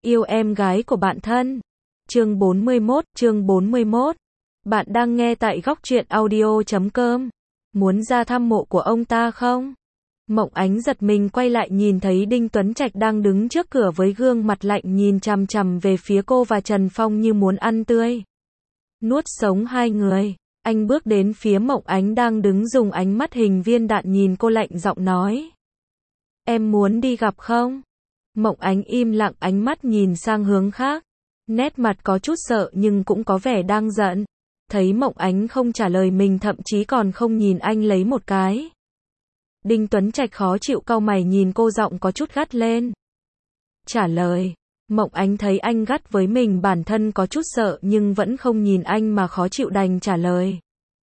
yêu em gái của bạn thân. Chương 41. Bạn đang nghe tại Góc Truyện Audio.com. Muốn ra thăm mộ của ông ta không? Mộng Ánh giật mình quay lại nhìn thấy Đinh Tuấn Trạch đang đứng trước cửa với gương mặt lạnh nhìn chằm chằm về phía cô và Trần Phong như muốn ăn tươi. Nuốt sống hai người. Anh bước đến phía Mộng Ánh đang đứng dùng ánh mắt hình viên đạn nhìn cô lạnh giọng nói. Em muốn đi gặp không? Mộng Ánh im lặng ánh mắt nhìn sang hướng khác. Nét mặt có chút sợ nhưng cũng có vẻ đang giận. Thấy Mộng Ánh không trả lời mình thậm chí còn không nhìn anh lấy một cái. Đinh Tuấn Trạch khó chịu cau mày nhìn cô giọng có chút gắt lên. Trả lời. Mộng Ánh thấy anh gắt với mình bản thân có chút sợ nhưng vẫn không nhìn anh mà khó chịu đành trả lời.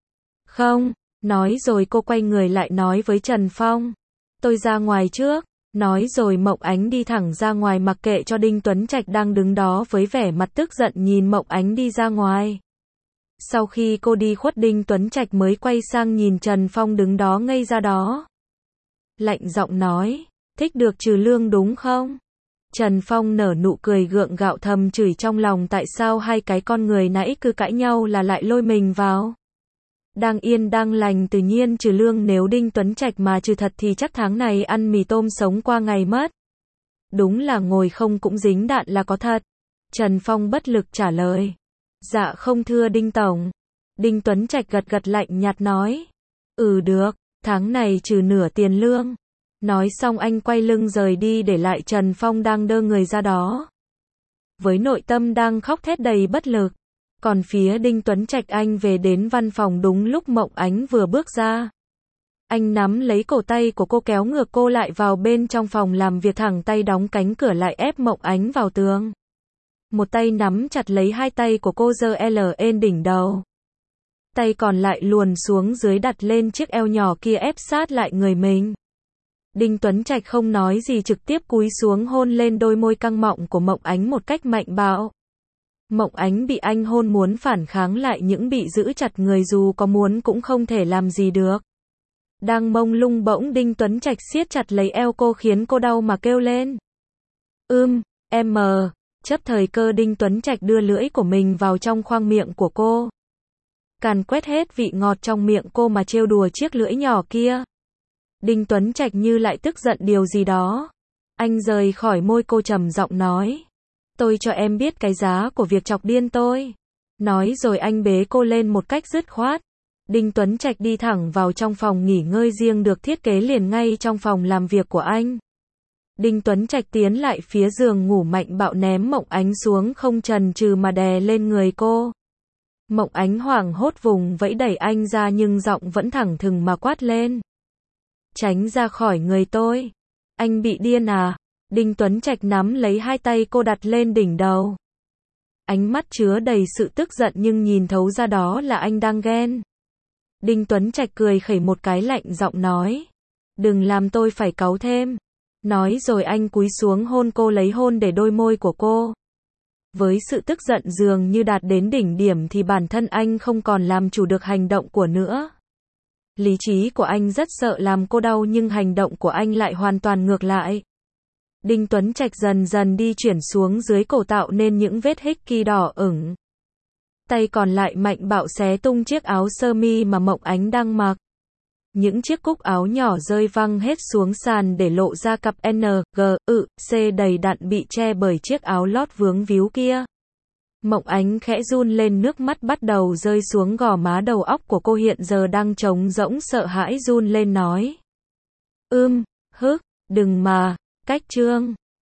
Không, nói rồi cô quay người lại nói với Trần Phong. Tôi ra ngoài trước. Nói rồi Mộng Ánh đi thẳng ra ngoài mặc kệ cho Đinh Tuấn Trạch đang đứng đó với vẻ mặt tức giận nhìn Mộng Ánh đi ra ngoài. Sau khi cô đi khuất Đinh Tuấn Trạch mới quay sang nhìn Trần Phong đứng đó ngây ra đó. Lạnh giọng nói, thích được trừ lương đúng không? Trần Phong nở nụ cười gượng gạo thầm chửi trong lòng tại sao hai cái con người nãy cứ cãi nhau là lại lôi mình vào. Đang yên đang lành tự nhiên trừ lương nếu Đinh Tuấn Trạch mà trừ thật thì chắc tháng này ăn mì tôm sống qua ngày mất. Đúng là ngồi không cũng dính đạn là có thật. Trần Phong bất lực trả lời. Dạ không thưa Đinh Tổng. Đinh Tuấn Trạch gật gật lạnh nhạt nói. Được, tháng này trừ nửa tiền lương. Nói xong anh quay lưng rời đi để lại Trần Phong đang đơ người ra đó. Với nội tâm đang khóc thét đầy bất lực. Còn phía Đinh Tuấn Trạch anh về đến văn phòng đúng lúc Mộng Ánh vừa bước ra. Anh nắm lấy cổ tay của cô kéo ngược cô lại vào bên trong phòng làm việc thẳng tay đóng cánh cửa lại ép Mộng Ánh vào tường. Một tay nắm chặt lấy hai tay của cô giơ lên đỉnh đầu. Tay còn lại luồn xuống dưới đặt lên chiếc eo nhỏ kia ép sát lại người mình. Đinh Tuấn Trạch không nói gì trực tiếp cúi xuống hôn lên đôi môi căng mọng của Mộng Ánh một cách mạnh bạo. Mộng Ánh bị anh hôn muốn phản kháng lại những bị giữ chặt người dù có muốn cũng không thể làm gì được. Đang mông lung bỗng Đinh Tuấn Trạch siết chặt lấy eo cô khiến cô đau mà kêu lên. Em. Chấp thời cơ Đinh Tuấn Trạch đưa lưỡi của mình vào trong khoang miệng của cô. Càn quét hết vị ngọt trong miệng cô mà trêu đùa chiếc lưỡi nhỏ kia. Đinh Tuấn Trạch như lại tức giận điều gì đó. Anh rời khỏi môi cô trầm giọng nói. Tôi cho em biết cái giá của việc chọc điên tôi. Nói rồi anh bế cô lên một cách dứt khoát. Đinh Tuấn Trạch đi thẳng vào trong phòng nghỉ ngơi riêng được thiết kế liền ngay trong phòng làm việc của anh. Đinh Tuấn Trạch tiến lại phía giường ngủ mạnh bạo ném Mộng Ánh xuống không chần chừ mà đè lên người cô. Mộng Ánh hoảng hốt vùng vẫy đẩy anh ra nhưng giọng vẫn thẳng thừng mà quát lên. Tránh ra khỏi người tôi. Anh bị điên à? Đinh Tuấn Trạch nắm lấy hai tay cô đặt lên đỉnh đầu. Ánh mắt chứa đầy sự tức giận nhưng nhìn thấu ra đó là anh đang ghen. Đinh Tuấn Trạch cười khẩy một cái lạnh giọng nói. Đừng làm tôi phải cáu thêm. Nói rồi anh cúi xuống hôn cô lấy hôn để đôi môi của cô. Với sự tức giận dường như đạt đến đỉnh điểm thì bản thân anh không còn làm chủ được hành động của nữa. Lý trí của anh rất sợ làm cô đau nhưng hành động của anh lại hoàn toàn ngược lại. Đinh Tuấn Trạch dần dần đi chuyển xuống dưới cổ tạo nên những vết hickey đỏ ửng. Tay còn lại mạnh bạo xé tung chiếc áo sơ mi mà Mộng Ánh đang mặc. Những chiếc cúc áo nhỏ rơi văng hết xuống sàn để lộ ra cặp C đầy đặn bị che bởi chiếc áo lót vướng víu kia. Mộng Ánh khẽ run lên nước mắt bắt đầu rơi xuống gò má đầu óc của cô hiện giờ đang trống rỗng sợ hãi run lên nói. Đừng mà, cách trương.